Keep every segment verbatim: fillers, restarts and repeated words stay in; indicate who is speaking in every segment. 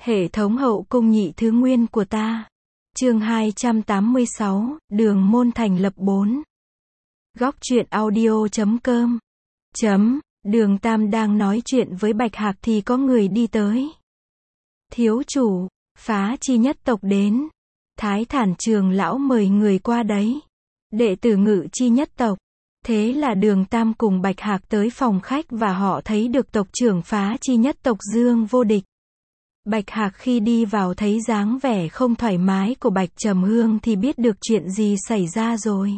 Speaker 1: Hệ thống hậu cung nhị thứ nguyên của ta. Chương hai trăm tám mươi sáu, Đường môn thành lập bốn. Góc truyện audio chấm com. Chấm, Đường Tam đang nói chuyện với Bạch Hạc thì có người đi tới. Thiếu chủ, Phá Chi nhất tộc đến. Thái Thản trường lão mời người qua đấy. Đệ tử Ngự Chi nhất tộc. Thế là Đường Tam cùng Bạch Hạc tới phòng khách và họ thấy được tộc trưởng Phá Chi nhất tộc Dương Vô Địch. Bạch Hạc khi đi vào thấy dáng vẻ không thoải mái của Bạch Trầm Hương thì biết được chuyện gì xảy ra rồi.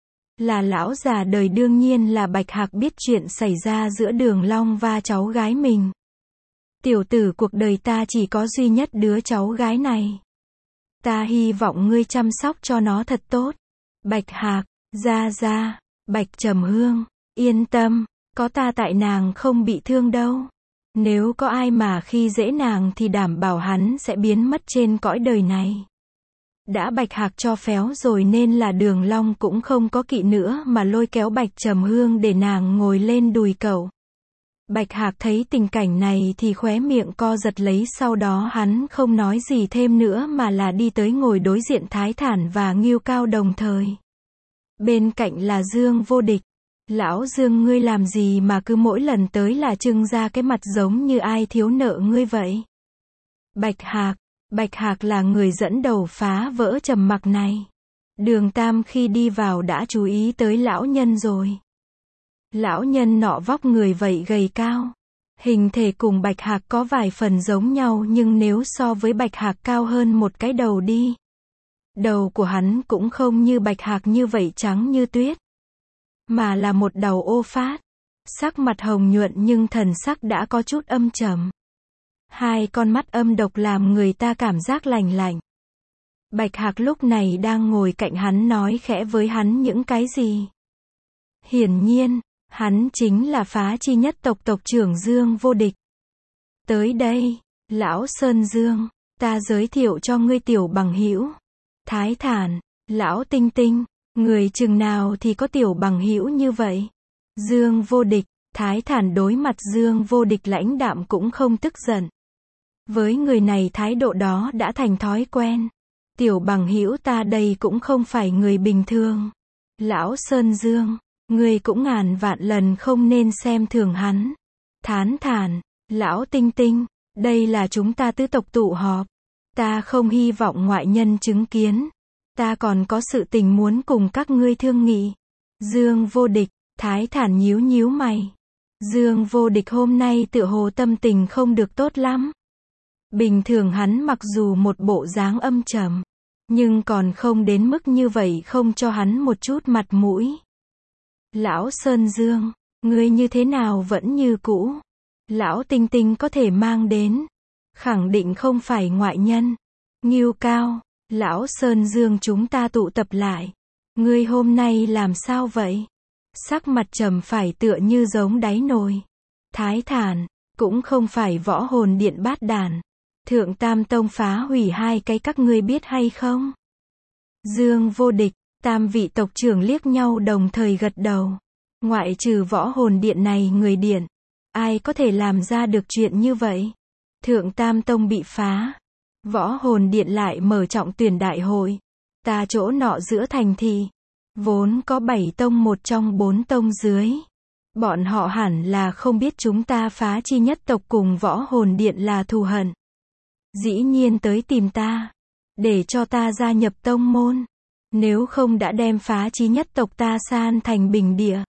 Speaker 1: Là lão già đời, đương nhiên là Bạch Hạc biết chuyện xảy ra giữa Đường Long và cháu gái mình. Tiểu tử, cuộc đời ta chỉ có duy nhất đứa cháu gái này. Ta hy vọng ngươi chăm sóc cho nó thật tốt. Bạch Hạc, ra ra, Bạch Trầm Hương, yên tâm, có ta tại nàng không bị thương đâu. Nếu có ai mà khi dễ nàng thì đảm bảo hắn sẽ biến mất trên cõi đời này. Đã Bạch Hạc cho phéo rồi nên là Đường Long cũng không có kỵ nữa mà lôi kéo Bạch Trầm Hương để nàng ngồi lên đùi cậu. Bạch Hạc thấy tình cảnh này thì khóe miệng co giật lấy, sau đó hắn không nói gì thêm nữa mà là đi tới ngồi đối diện Thái Thản và Ngưu Cao đồng thời. Bên cạnh là Dương Vô Địch. Lão Dương, ngươi làm gì mà cứ mỗi lần tới là trưng ra cái mặt giống như ai thiếu nợ ngươi vậy? Bạch Hạc, Bạch Hạc là người dẫn đầu phá vỡ trầm mặc này. Đường Tam khi đi vào đã chú ý tới lão nhân rồi. Lão nhân nọ vóc người vậy gầy cao. Hình thể cùng Bạch Hạc có vài phần giống nhau, nhưng nếu so với Bạch Hạc cao hơn một cái đầu đi. Đầu của hắn cũng không như Bạch Hạc như vậy trắng như tuyết, mà là một đầu ô phát. Sắc mặt hồng nhuận nhưng thần sắc đã có chút âm trầm. Hai con mắt âm độc làm người ta cảm giác lạnh lạnh. Bạch Hạc lúc này đang ngồi cạnh hắn nói khẽ với hắn những cái gì. Hiển nhiên, hắn chính là Phá Chi nhất tộc tộc trưởng Dương Vô Địch. Tới đây, lão Sơn Dương, ta giới thiệu cho ngươi tiểu bằng hữu. Thái Thản, lão Tinh Tinh, người chừng nào thì có tiểu bằng hữu như vậy? Dương Vô Địch, Thái Thản đối mặt Dương Vô Địch lãnh đạm cũng không tức giận. Với người này thái độ đó đã thành thói quen. Tiểu bằng hữu ta đây cũng không phải người bình thường. Lão Sơn Dương, người cũng ngàn vạn lần không nên xem thường hắn. Thán Thản, lão Tinh Tinh, đây là chúng ta tứ tộc tụ họp. Ta không hy vọng ngoại nhân chứng kiến. Ta còn có sự tình muốn cùng các ngươi thương nghị. Dương Vô Địch, Thái Thản nhíu nhíu mày. Dương Vô Địch hôm nay tựa hồ tâm tình không được tốt lắm. Bình thường hắn mặc dù một bộ dáng âm trầm, nhưng còn không đến mức như vậy không cho hắn một chút mặt mũi. Lão Sơn Dương, ngươi như thế nào vẫn như cũ. Lão Tinh Tinh có thể mang đến, khẳng định không phải ngoại nhân. Ngưu Cao, lão Sơn Dương, chúng ta tụ tập lại. Ngươi hôm nay làm sao vậy? Sắc mặt trầm phải tựa như giống đáy nồi. Thái Thản, cũng không phải võ hồn điện bát đàn. Thượng Tam Tông phá hủy hai cái, các ngươi biết hay không? Dương Vô Địch, tam vị tộc trưởng liếc nhau đồng thời gật đầu. Ngoại trừ võ hồn điện này người điện, ai có thể làm ra được chuyện như vậy? Thượng Tam Tông bị phá, võ hồn điện lại mở trọng tuyển đại hội. Ta chỗ nọ giữa thành thị, vốn có bảy tông, một trong bốn tông dưới. Bọn họ hẳn là không biết chúng ta Phá Chi nhất tộc cùng võ hồn điện là thù hận. Dĩ nhiên tới tìm ta, để cho ta gia nhập tông môn. Nếu không đã đem Phá Chi nhất tộc ta san thành bình địa.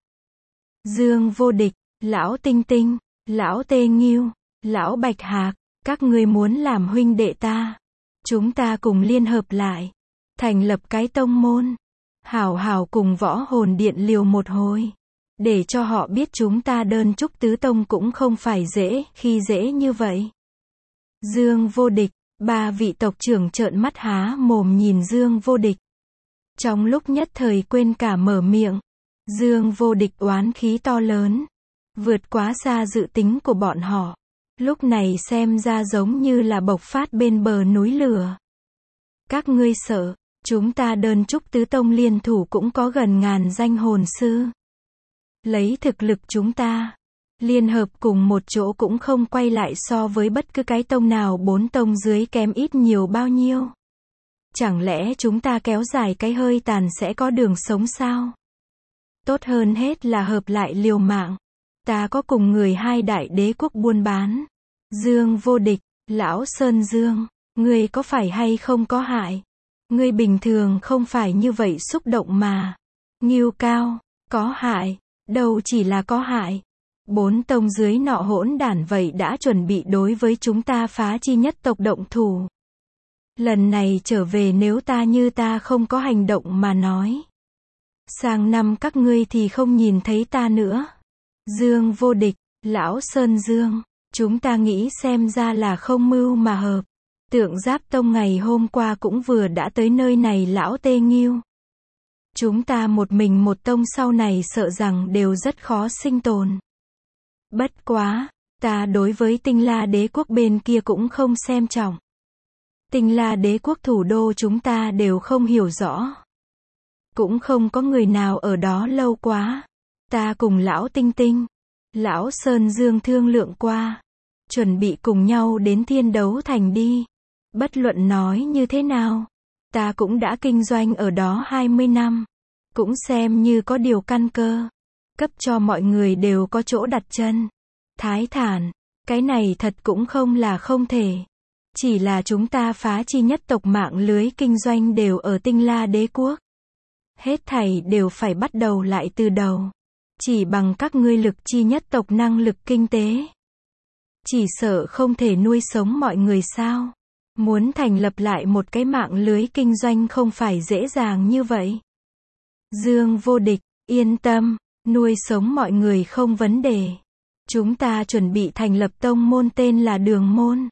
Speaker 1: Dương Vô Địch, lão Tinh Tinh, lão Tê Nghiêu, lão Bạch Hạc, các ngươi muốn làm huynh đệ ta. Chúng ta cùng liên hợp lại, thành lập cái tông môn. Hảo hảo cùng võ hồn điện liều một hồi. Để cho họ biết chúng ta đơn trúc tứ tông cũng không phải dễ khi dễ như vậy. Dương Vô Địch, ba vị tộc trưởng trợn mắt há mồm nhìn Dương Vô Địch. Trong lúc nhất thời quên cả mở miệng. Dương Vô Địch oán khí to lớn, vượt quá xa dự tính của bọn họ. Lúc này xem ra giống như là bộc phát bên bờ núi lửa. Các ngươi sợ, chúng ta đơn trúc tứ tông liên thủ cũng có gần ngàn danh hồn sư. Lấy thực lực chúng ta, Liên hợp cùng một chỗ cũng không quay lại so với bất cứ cái tông nào bốn tông dưới kém ít nhiều bao nhiêu. Chẳng lẽ chúng ta kéo dài cái hơi tàn sẽ có đường sống sao? Tốt hơn hết là hợp lại liều mạng. Ta có cùng người hai đại đế quốc buôn bán. Dương Vô Địch, lão Sơn Dương, ngươi có phải hay không có hại? Ngươi bình thường không phải như vậy xúc động mà. Ngưu Cao, có hại, đâu chỉ là có hại. Bốn tông dưới nọ hỗn đản vậy đã chuẩn bị đối với chúng ta phá chi nhất tộc động thủ. Lần này trở về nếu ta như ta không có hành động mà nói. Sang năm các ngươi thì không nhìn thấy ta nữa. Dương Vô Địch, lão Sơn Dương, chúng ta nghĩ xem ra là không mưu mà hợp. Tượng Giáp Tông ngày hôm qua cũng vừa đã tới nơi này lão Tê Nghiêu. Chúng ta một mình một tông sau này sợ rằng đều rất khó sinh tồn. Bất quá, ta đối với Tinh La đế quốc bên kia cũng không xem trọng. Tinh La đế quốc thủ đô chúng ta đều không hiểu rõ. Cũng không có người nào ở đó lâu quá. Ta cùng lão Tinh Tinh, lão Sơn Dương thương lượng qua. Chuẩn bị cùng nhau đến Thiên Đấu Thành đi. Bất luận nói như thế nào. Ta cũng đã kinh doanh ở đó hai mươi năm. Cũng xem như có điều căn cơ. Cấp cho mọi người đều có chỗ đặt chân. Thái thản, cái này thật cũng không là không thể. Chỉ là chúng ta phá chi nhất tộc mạng lưới kinh doanh đều ở Tinh La đế quốc. Hết thảy đều phải bắt đầu lại từ đầu. Chỉ bằng các ngươi lực chi nhất tộc năng lực kinh tế. Chỉ sợ không thể nuôi sống mọi người sao. Muốn thành lập lại một cái mạng lưới kinh doanh không phải dễ dàng như vậy. Dương Vô Địch, yên tâm, nuôi sống mọi người không vấn đề. Chúng ta chuẩn bị thành lập tông môn tên là Đường Môn.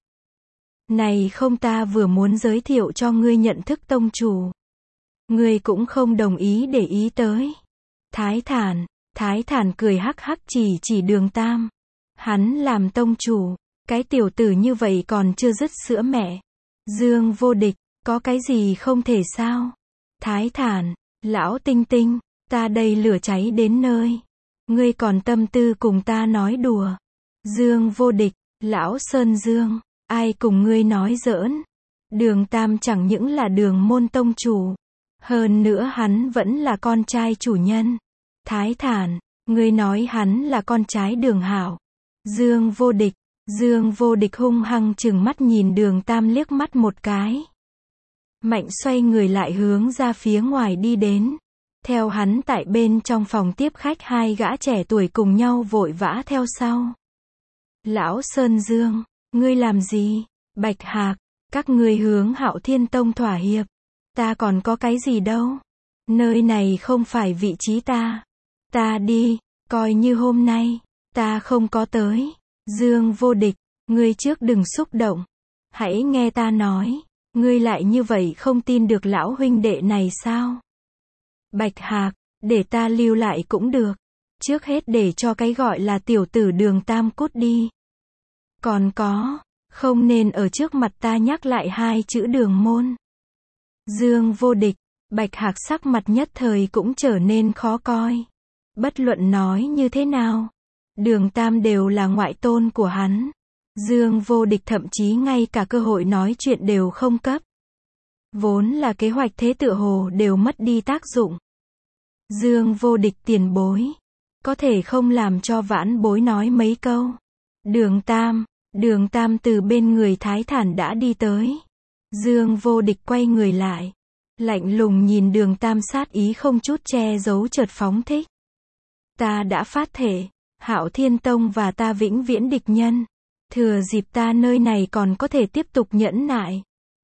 Speaker 1: Này không ta vừa muốn giới thiệu cho ngươi nhận thức tông chủ. Ngươi cũng không đồng ý để ý tới. Thái thản, Thái thản cười hắc hắc chỉ chỉ Đường Tam. Hắn làm tông chủ, cái tiểu tử như vậy còn chưa dứt sữa mẹ. Dương Vô Địch, có cái gì không thể sao? Thái thản, lão Tinh Tinh, ta đây lửa cháy đến nơi. Ngươi còn tâm tư cùng ta nói đùa. Dương Vô Địch, lão Sơn Dương, ai cùng ngươi nói giỡn. Đường Tam chẳng những là Đường Môn tông chủ. Hơn nữa hắn vẫn là con trai chủ nhân. Thái thản, ngươi nói hắn là con trai Đường Hảo. Dương Vô Địch, Dương Vô Địch hung hăng trừng mắt nhìn Đường Tam liếc mắt một cái. Mạnh xoay người lại hướng ra phía ngoài đi đến. Theo hắn tại bên trong phòng tiếp khách hai gã trẻ tuổi cùng nhau vội vã theo sau. Lão Sơn Dương, ngươi làm gì? Bạch Hạc, các ngươi hướng Hạo Thiên Tông thỏa hiệp. Ta còn có cái gì đâu. Nơi này không phải vị trí ta. Ta đi, coi như hôm nay, ta không có tới. Dương Vô Địch, ngươi trước đừng xúc động. Hãy nghe ta nói, ngươi lại như vậy không tin được lão huynh đệ này sao? Bạch Hạc, để ta lưu lại cũng được. Trước hết để cho cái gọi là tiểu tử Đường Tam cút đi. Còn có, không nên ở trước mặt ta nhắc lại hai chữ Đường Môn. Dương Vô Địch, Bạch Hạc sắc mặt nhất thời cũng trở nên khó coi. Bất luận nói như thế nào, Đường Tam đều là ngoại tôn của hắn. Dương Vô Địch thậm chí ngay cả cơ hội nói chuyện đều không cấp. Vốn là kế hoạch thế tựa hồ đều mất đi tác dụng. Dương Vô Địch tiền bối, có thể không làm cho vãn bối nói mấy câu. Đường Tam, Đường Tam từ bên người Thái thản đã đi tới. Dương Vô Địch quay người lại, lạnh lùng nhìn Đường Tam sát ý không chút che giấu chợt phóng thích. Ta đã phát thể, Hạo Thiên Tông và ta vĩnh viễn địch nhân. Thừa dịp ta nơi này còn có thể tiếp tục nhẫn nại.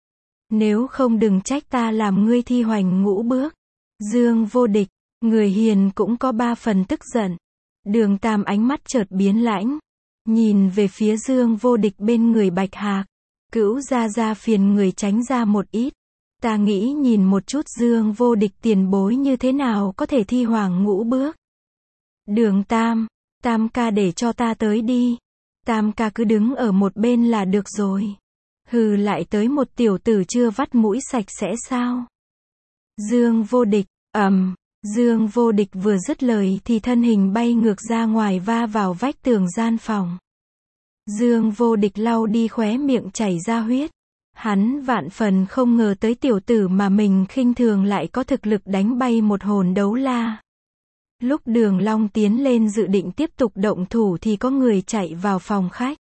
Speaker 1: Nếu không đừng trách ta làm ngươi thi hoành ngũ bước. Dương Vô Địch, người hiền cũng có ba phần tức giận. Đường Tam ánh mắt chợt biến lãnh. Nhìn về phía Dương Vô Địch bên người Bạch Hạc. Cữu ra ra phiền người tránh ra một ít. Ta nghĩ nhìn một chút Dương Vô Địch tiền bối như thế nào có thể thi hoàng ngũ bước. Đường Tam, Tam ca để cho ta tới đi. Tam ca cứ đứng ở một bên là được rồi. Hừ, lại tới một tiểu tử chưa vắt mũi sạch sẽ sao? Dương Vô Địch, ầm, um, Dương Vô Địch vừa dứt lời thì thân hình bay ngược ra ngoài va vào vách tường gian phòng. Dương Vô Địch lau đi khóe miệng chảy ra huyết. Hắn vạn phần không ngờ tới tiểu tử mà mình khinh thường lại có thực lực đánh bay một hồn đấu la. Lúc Đường Long tiến lên dự định tiếp tục động thủ thì có người chạy vào phòng khách.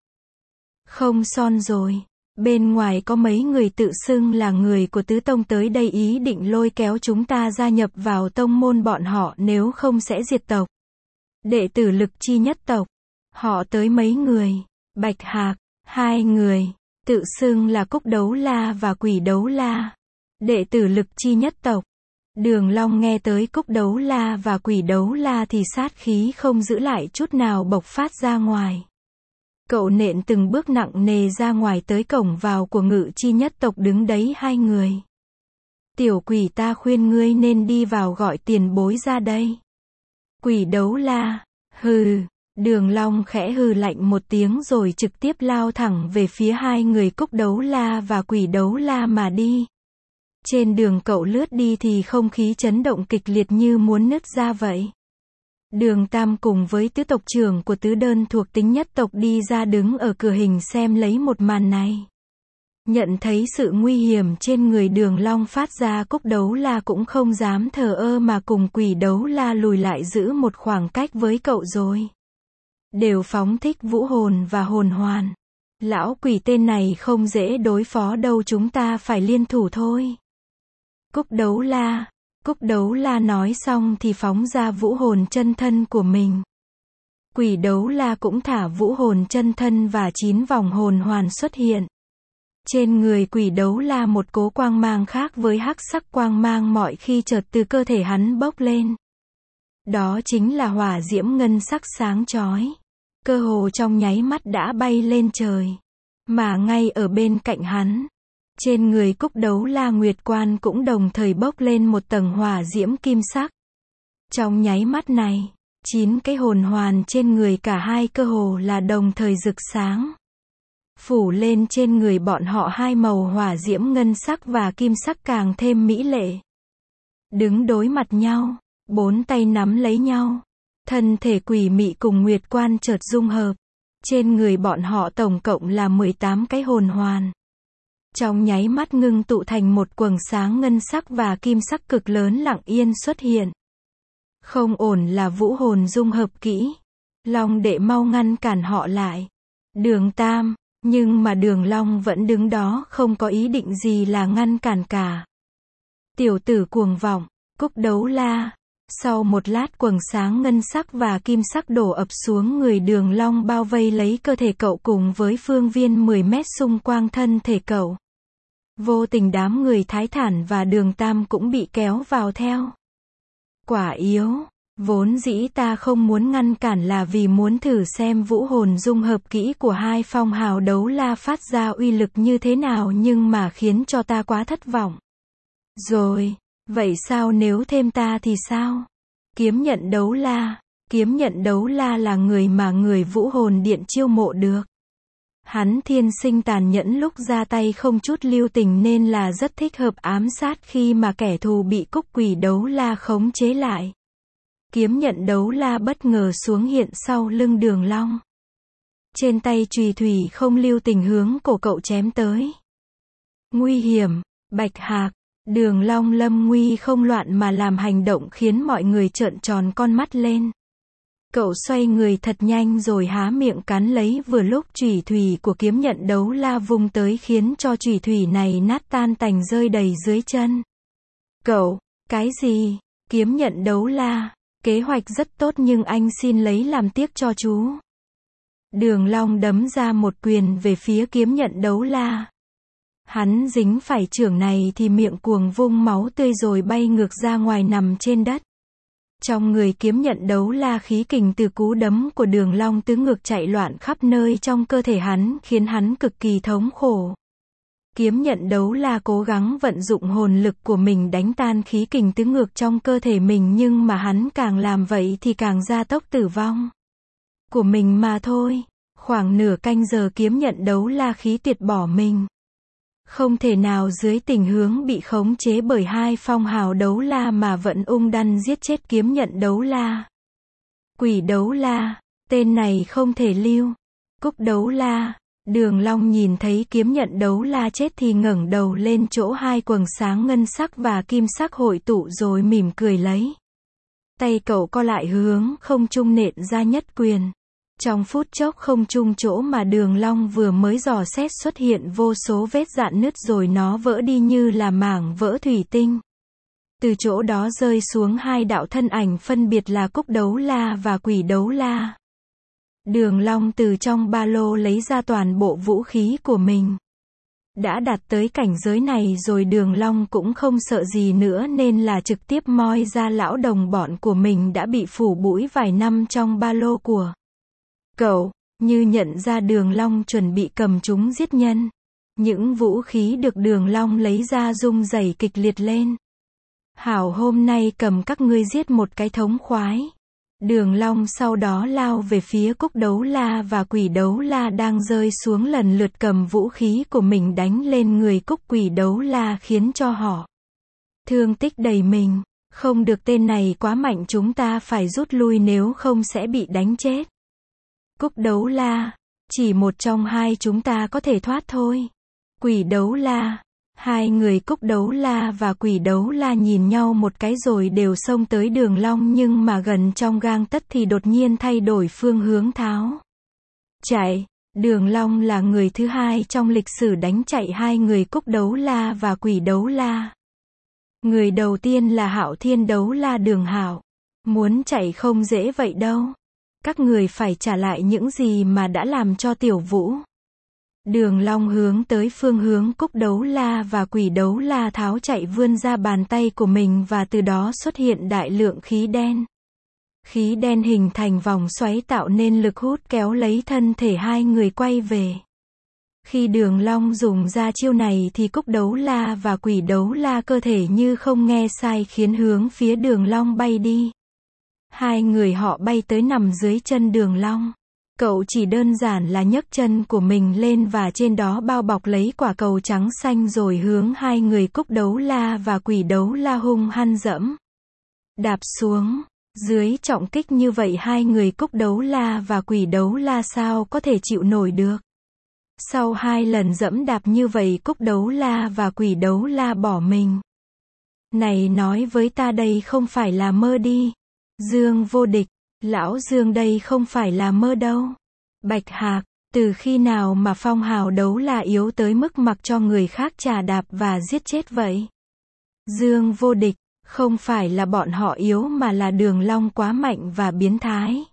Speaker 1: Không son rồi. Bên ngoài có mấy người tự xưng là người của tứ tông tới đây ý định lôi kéo chúng ta gia nhập vào tông môn bọn họ nếu không sẽ diệt tộc. Đệ tử Lực Chi nhất tộc. Họ tới mấy người. Bạch Hạc, hai người. Tự xưng là Cúc Đấu La và Quỷ Đấu La. Đệ tử Lực Chi nhất tộc. Đường Long nghe tới Cúc Đấu La và Quỷ Đấu La thì sát khí không giữ lại chút nào bộc phát ra ngoài. Cậu nện từng bước nặng nề ra ngoài tới cổng vào của Ngự Chi nhất tộc đứng đấy hai người. Tiểu quỷ, ta khuyên ngươi nên đi vào gọi tiền bối ra đây. Quỷ Đấu La, hừ. Đường Long khẽ hừ lạnh một tiếng rồi trực tiếp lao thẳng về phía hai người Cúc Đấu La và Quỷ Đấu La mà đi. Trên đường cậu lướt đi thì không khí chấn động kịch liệt như muốn nứt ra vậy. Đường Tam cùng với tứ tộc trưởng của tứ đơn thuộc tính nhất tộc đi ra đứng ở cửa hình xem lấy một màn này. Nhận thấy sự nguy hiểm trên người Đường Long phát ra, Cúc Đấu La cũng không dám thờ ơ mà cùng Quỷ Đấu La lùi lại giữ một khoảng cách với cậu rồi. Đều phóng thích vũ hồn và hồn hoàn. Lão quỷ tên này không dễ đối phó đâu, chúng ta phải liên thủ thôi. Cúc Đấu La. Cúc Đấu La nói xong thì phóng ra vũ hồn chân thân của mình. Quỷ Đấu La cũng thả vũ hồn chân thân và chín vòng hồn hoàn xuất hiện. Trên người Quỷ Đấu La một cỗ quang mang khác với hắc sắc quang mang mọi khi chợt từ cơ thể hắn bốc lên. Đó chính là hỏa diễm ngân sắc sáng chói. Cơ hồ trong nháy mắt đã bay lên trời. Mà ngay ở bên cạnh hắn, trên người Cúc Đấu La Nguyệt Quan cũng đồng thời bốc lên một tầng hỏa diễm kim sắc. Trong nháy mắt này, chín cái hồn hoàn trên người cả hai cơ hồ là đồng thời rực sáng. Phủ lên trên người bọn họ hai màu hỏa diễm ngân sắc và kim sắc càng thêm mỹ lệ. Đứng đối mặt nhau, bốn tay nắm lấy nhau. Thân thể quỷ mị cùng Nguyệt Quan chợt dung hợp. Trên người bọn họ tổng cộng là mười tám cái hồn hoàn. Trong nháy mắt ngưng tụ thành một quầng sáng ngân sắc và kim sắc cực lớn lặng yên xuất hiện. Không ổn, là vũ hồn dung hợp kỹ. Long đệ mau ngăn cản họ lại. Đường Tam, nhưng mà Đường Long vẫn đứng đó không có ý định gì là ngăn cản cả. Tiểu tử cuồng vọng, Cúc Đấu La. Sau một lát quầng sáng ngân sắc và kim sắc đổ ập xuống người Đường Long bao vây lấy cơ thể cậu cùng với phương viên mười mét xung quanh thân thể cậu. Vô tình đám người Thái Thản và Đường Tam cũng bị kéo vào theo. Quả yếu, vốn dĩ ta không muốn ngăn cản là vì muốn thử xem vũ hồn dung hợp kỹ của hai phong hào đấu la phát ra uy lực như thế nào, nhưng mà khiến cho ta quá thất vọng. Rồi. Vậy sao nếu thêm ta thì sao? Kiếm Nhận Đấu La. Kiếm Nhận Đấu La là người mà người Vũ Hồn Điện chiêu mộ được. Hắn thiên sinh tàn nhẫn, lúc ra tay không chút lưu tình nên là rất thích hợp ám sát khi mà kẻ thù bị Cúc Quỷ Đấu La khống chế lại. Kiếm Nhận Đấu La bất ngờ xuống hiện sau lưng Đường Long. Trên tay chùy thủy không lưu tình hướng cổ cậu chém tới. Nguy hiểm, Bạch Hạc. Đường Long lâm nguy không loạn mà làm hành động khiến mọi người trợn tròn con mắt lên. Cậu xoay người thật nhanh rồi há miệng cắn lấy, vừa lúc chùy thủy của Kiếm Nhận Đấu La vung tới khiến cho chùy thủy này nát tan tành rơi đầy dưới chân. Cậu, cái gì? Kiếm Nhận Đấu La, kế hoạch rất tốt nhưng anh xin lấy làm tiếc cho chú. Đường Long đấm ra một quyền về phía Kiếm Nhận Đấu La. Hắn dính phải chưởng này thì miệng cuồng vung máu tươi rồi bay ngược ra ngoài nằm trên đất. Trong người Kiếm Nhận Đấu La khí kình từ cú đấm của Đường Long tứ ngược chạy loạn khắp nơi trong cơ thể hắn, khiến hắn cực kỳ thống khổ. Kiếm Nhận Đấu La cố gắng vận dụng hồn lực của mình đánh tan khí kình tứ ngược trong cơ thể mình, nhưng mà hắn càng làm vậy thì càng gia tốc tử vong của mình mà thôi. Khoảng nửa canh giờ Kiếm Nhận Đấu La khí tuyệt bỏ mình. Không thể nào dưới tình huống bị khống chế bởi hai phong hào đấu la mà vẫn ung đăn giết chết kiếm nhận đấu la. Quỷ đấu la, tên này không thể lưu. Cúc đấu la, Đường Long nhìn thấy kiếm nhận đấu la chết thì ngẩng đầu lên chỗ hai quầng sáng ngân sắc và kim sắc hội tụ rồi mỉm cười lấy. Tay cậu co lại hướng không trung nện ra nhất quyền. Trong phút chốc không trung chỗ mà Đường Long vừa mới dò xét xuất hiện vô số vết rạn nứt rồi nó vỡ đi như là mảng vỡ thủy tinh. Từ chỗ đó rơi xuống hai đạo thân ảnh phân biệt là Cúc đấu la và Quỷ đấu la. Đường Long từ trong ba lô lấy ra toàn bộ vũ khí của mình. Đã đạt tới cảnh giới này rồi Đường Long cũng không sợ gì nữa nên là trực tiếp moi ra lão đồng bọn của mình đã bị phủ bụi vài năm trong ba lô của cậu, như nhận ra Đường Long chuẩn bị cầm chúng giết nhân. Những vũ khí được Đường Long lấy ra rung rẩy kịch liệt lên. Hảo, hôm nay cầm các ngươi giết một cái thống khoái. Đường Long sau đó lao về phía Cúc đấu la và Quỷ đấu la đang rơi xuống lần lượt cầm vũ khí của mình đánh lên người Cúc Quỷ đấu la khiến cho họ thương tích đầy mình. Không được, tên này quá mạnh, chúng ta phải rút lui nếu không sẽ bị đánh chết. Cúc đấu la, chỉ một trong hai chúng ta có thể thoát thôi. Quỷ đấu la, hai người Cúc đấu la và Quỷ đấu la nhìn nhau một cái rồi đều xông tới Đường Long nhưng mà gần trong gang tấc thì đột nhiên thay đổi phương hướng tháo chạy. Đường Long là người thứ hai trong lịch sử đánh chạy hai người Cúc đấu la và Quỷ đấu la. Người đầu tiên là Hạo Thiên đấu la Đường Hạo. Muốn chạy không dễ vậy đâu. Các người phải trả lại những gì mà đã làm cho Tiểu Vũ. Đường Long hướng tới phương hướng Cúc đấu la và Quỷ đấu la tháo chạy vươn ra bàn tay của mình và từ đó xuất hiện đại lượng khí đen. Khí đen hình thành vòng xoáy tạo nên lực hút kéo lấy thân thể hai người quay về. Khi Đường Long dùng ra chiêu này thì Cúc đấu la và Quỷ đấu la cơ thể như không nghe sai khiến hướng phía Đường Long bay đi. Hai người họ bay tới nằm dưới chân Đường Long. Cậu chỉ đơn giản là nhấc chân của mình lên và trên đó bao bọc lấy quả cầu trắng xanh rồi hướng hai người Cúc đấu la và Quỷ đấu la hung hăng dẫm đạp xuống. Dưới trọng kích như vậy hai người Cúc đấu la và Quỷ đấu la sao có thể chịu nổi được. Sau hai lần dẫm đạp như vậy Cúc đấu la và Quỷ đấu la bỏ mình. Này, nói với ta đây không phải là mơ đi. Dương vô địch, lão Dương đây không phải là mơ đâu. Bạch Hạc, từ khi nào mà phong hào đấu la yếu tới mức mặc cho người khác chà đạp và giết chết vậy? Dương vô địch, không phải là bọn họ yếu mà là Đường Long quá mạnh và biến thái.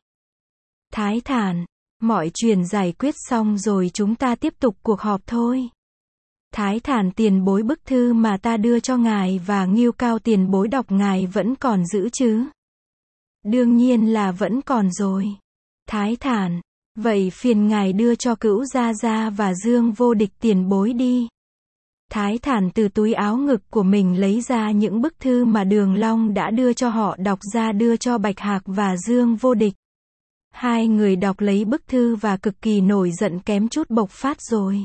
Speaker 1: Thái thản, mọi chuyện giải quyết xong rồi chúng ta tiếp tục cuộc họp thôi. Thái thản, tiền bối bức thư mà ta đưa cho ngài và Ngưu Cao tiền bối đọc ngài vẫn còn giữ chứ? Đương nhiên là vẫn còn rồi. Thái thản, vậy phiền ngài đưa cho Cữu Gia Gia và Dương vô địch tiền bối đi. Thái thản từ túi áo ngực của mình lấy ra những bức thư mà Đường Long đã đưa cho họ đọc ra đưa cho Bạch Hạc và Dương vô địch. Hai người đọc lấy bức thư và cực kỳ nổi giận kém chút bộc phát rồi.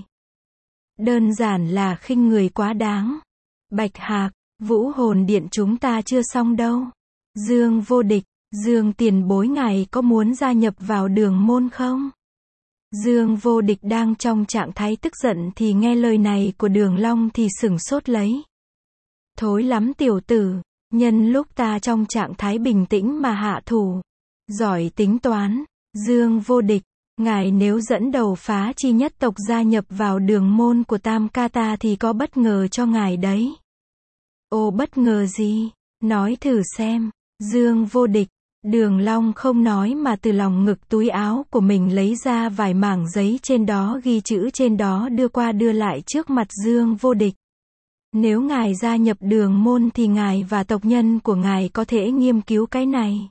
Speaker 1: Đơn giản là khinh người quá đáng. Bạch Hạc, Vũ Hồn Điện chúng ta chưa xong đâu. Dương vô địch, Dương tiền bối ngài có muốn gia nhập vào Đường môn không? Dương vô địch đang trong trạng thái tức giận thì nghe lời này của Đường Long thì sửng sốt lấy. Thối lắm tiểu tử, nhân lúc ta trong trạng thái bình tĩnh mà hạ thủ. Giỏi tính toán. Dương vô địch, ngài nếu dẫn đầu phá chi nhất tộc gia nhập vào Đường môn của Tam Ca ta thì có bất ngờ cho ngài đấy. Ồ, bất ngờ gì? Nói thử xem. Dương vô địch. Đường Long không nói mà từ lòng ngực túi áo của mình lấy ra vài mảng giấy trên đó ghi chữ trên đó đưa qua đưa lại trước mặt Dương vô địch. Nếu ngài gia nhập Đường môn thì ngài và tộc nhân của ngài có thể nghiên cứu cái này.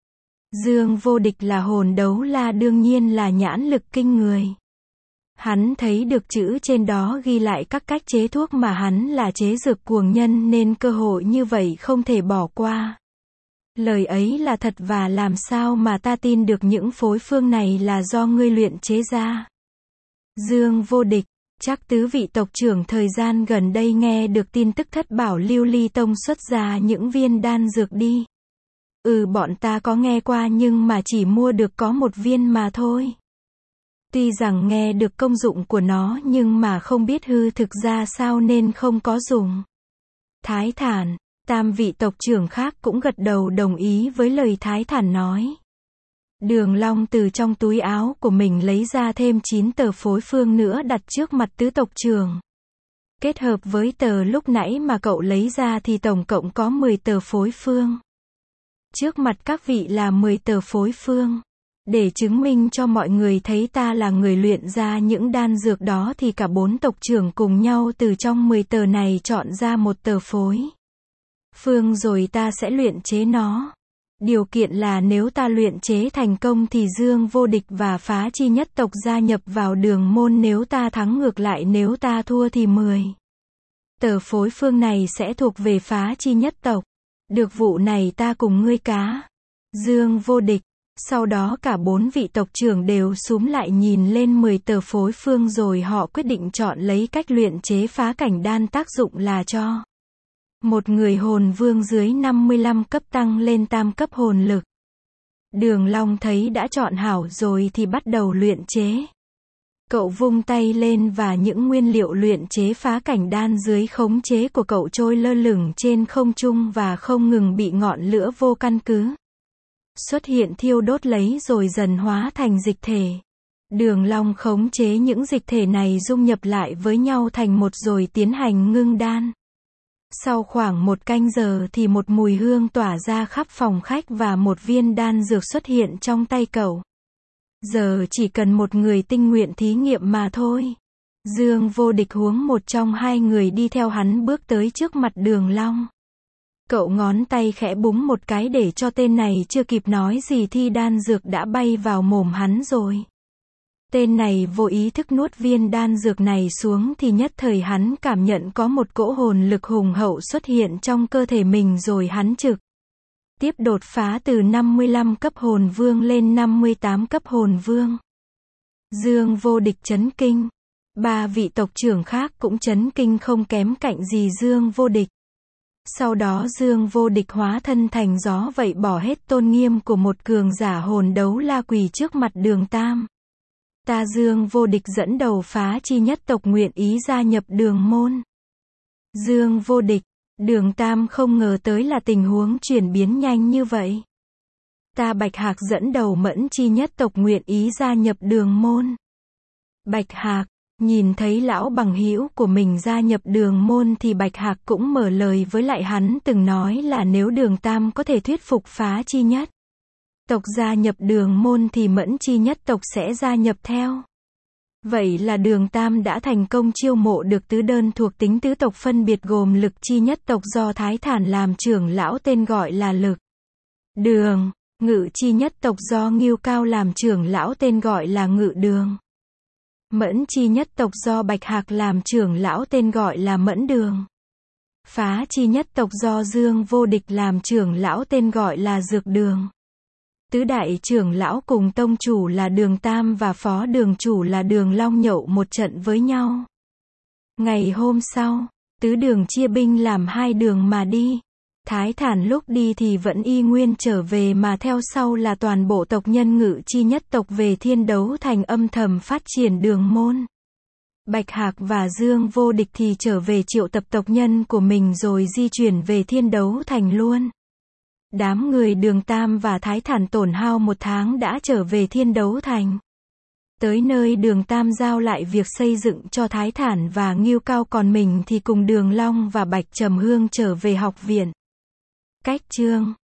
Speaker 1: Dương vô địch là hồn đấu la đương nhiên là nhãn lực kinh người. Hắn thấy được chữ trên đó ghi lại các cách chế thuốc mà hắn là chế dược cuồng nhân nên cơ hội như vậy không thể bỏ qua. Lời ấy là thật và làm sao mà ta tin được những phối phương này là do ngươi luyện chế ra. Dương vô địch, Chắc tứ vị tộc trưởng thời gian gần đây nghe được tin tức thất bảo lưu ly tông xuất ra những viên đan dược đi. Ừ, bọn ta có nghe qua nhưng mà chỉ mua được có một viên mà thôi. Tuy rằng nghe được công dụng của nó nhưng mà không biết hư thực ra sao nên không có dùng. Thái Thản, tam vị tộc trưởng khác cũng gật đầu đồng ý với lời Thái Thản nói. Đường Long từ trong túi áo của mình lấy ra thêm chín tờ phối phương nữa đặt trước mặt tứ tộc trưởng. Kết hợp với tờ lúc nãy mà cậu lấy ra thì tổng cộng có mười tờ phối phương. Trước mặt các vị là mười tờ phối phương. Để chứng minh cho mọi người thấy ta là người luyện ra những đan dược đó thì cả bốn tộc trưởng cùng nhau từ trong mười tờ này chọn ra một tờ phối phương rồi ta sẽ luyện chế nó. Điều kiện là nếu ta luyện chế thành công thì Dương Vô Địch và Phá Chi nhất tộc gia nhập vào đường môn, nếu ta thắng ngược lại nếu ta thua thì mười tờ phối phương này sẽ thuộc về Phá Chi nhất tộc. Được, vụ này ta cùng ngươi cá. Dương Vô Địch. Sau đó cả bốn vị tộc trưởng đều xúm lại nhìn lên mười tờ phối phương rồi họ quyết định chọn lấy cách luyện chế phá cảnh đan, tác dụng là cho một người hồn vương dưới năm mươi lăm cấp tăng lên tam cấp hồn lực. Đường Long thấy đã chọn hảo rồi thì bắt đầu luyện chế. Cậu vung tay lên và những nguyên liệu luyện chế phá cảnh đan dưới khống chế của cậu trôi lơ lửng trên không trung và không ngừng bị ngọn lửa vô căn cứ xuất hiện thiêu đốt lấy rồi dần hóa thành dịch thể. Đường Long khống chế những dịch thể này dung nhập lại với nhau thành một rồi tiến hành ngưng đan. Sau khoảng một canh giờ thì một mùi hương tỏa ra khắp phòng khách và một viên đan dược xuất hiện trong tay cậu. Giờ chỉ cần một người tinh nguyện thí nghiệm mà thôi. Dương Vô Địch huống một trong hai người đi theo hắn bước tới trước mặt Đường Long. Cậu ngón tay khẽ búng một cái để cho tên này chưa kịp nói gì thì đan dược đã bay vào mồm hắn rồi. Tên này vô ý thức nuốt viên đan dược này xuống thì nhất thời hắn cảm nhận có một cỗ hồn lực hùng hậu xuất hiện trong cơ thể mình rồi hắn trực tiếp đột phá từ năm mươi lăm cấp hồn vương lên năm mươi tám cấp hồn vương. Dương Vô Địch chấn kinh. Ba vị tộc trưởng khác cũng chấn kinh không kém cạnh gì Dương Vô Địch. Sau đó Dương Vô Địch hóa thân thành gió vậy bỏ hết tôn nghiêm của một cường giả hồn đấu la quỳ trước mặt Đường Tam. Ta Dương Vô Địch dẫn đầu Phá Chi nhất tộc nguyện ý gia nhập đường môn. Dương Vô Địch, Đường Tam không ngờ tới là tình huống chuyển biến nhanh như vậy. Ta Bạch Hạc dẫn đầu Mẫn Chi nhất tộc nguyện ý gia nhập đường môn. Bạch Hạc, nhìn thấy lão bằng hữu của mình gia nhập đường môn thì Bạch Hạc cũng mở lời với lại hắn từng nói là nếu Đường Tam có thể thuyết phục Phá Chi nhất tộc gia nhập đường môn thì Mẫn Chi nhất tộc sẽ gia nhập theo. Vậy là Đường Tam đã thành công chiêu mộ được tứ đơn thuộc tính tứ tộc phân biệt gồm Lực Chi nhất tộc do Thái Thản làm trưởng lão tên gọi là Lực Đường, Ngự Chi nhất tộc do Ngưu Cao làm trưởng lão tên gọi là Ngự Đường, Mẫn Chi nhất tộc do Bạch Hạc làm trưởng lão tên gọi là Mẫn Đường, Phá Chi nhất tộc do Dương Vô Địch làm trưởng lão tên gọi là Dược Đường. Tứ đại trưởng lão cùng tông chủ là Đường Tam và phó đường chủ là Đường Long nhậu một trận với nhau. Ngày hôm sau, tứ đường chia binh làm hai đường mà đi. Thái Thản lúc đi thì vẫn y nguyên trở về mà theo sau là toàn bộ tộc nhân Ngự Chi nhất tộc về Thiên Đấu Thành âm thầm phát triển đường môn. Bạch Hạc và Dương Vô Địch thì trở về triệu tập tộc nhân của mình rồi di chuyển về Thiên Đấu Thành luôn. Đám người Đường Tam và Thái Thản tổn hao một tháng đã trở về Thiên Đấu Thành. Tới nơi Đường Tam giao lại việc xây dựng cho Thái Thản và Ngưu Cao, còn mình thì cùng Đường Long và Bạch Trầm Hương trở về học viện. Cách chương